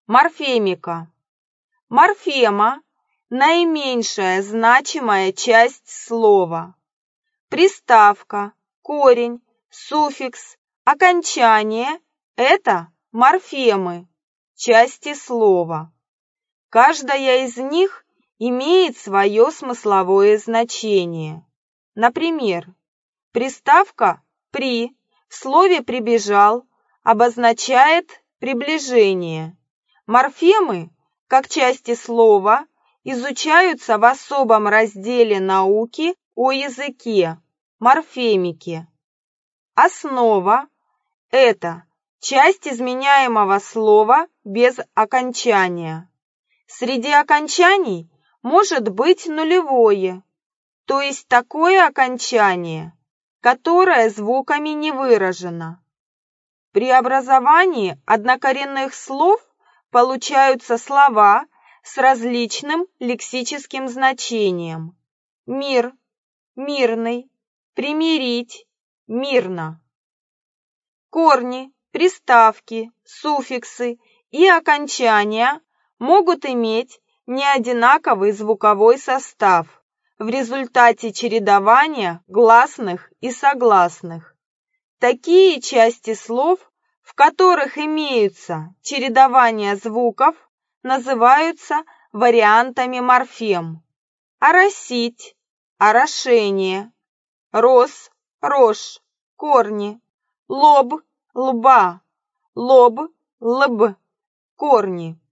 Морфемика. Морфема – наименьшая значимая часть слова. Приставка, корень, суффикс, окончание – это морфемы, части слова. Каждая из них имеет свое смысловое значение. Например, приставка «при» в слове «прибежал» обозначает приближение. Морфемы, как части слова, изучаются в особом разделе науки о языке – морфемике. Основа – это часть изменяемого слова без окончания. Среди окончаний может быть нулевое, то есть такое окончание, которое звуками не выражено. При образовании однокоренных слов получаются слова с различным лексическим значением. Мир, мирный, примирить, мирно. Корни, приставки, суффиксы и окончания могут иметь неодинаковый звуковой состав в результате чередования гласных и согласных. Такие части слов, в которых имеются чередования звуков, называются вариантами морфем. Оросить, орошение, рос, рожь, корни, лоб, лба, лоб, лб, корни.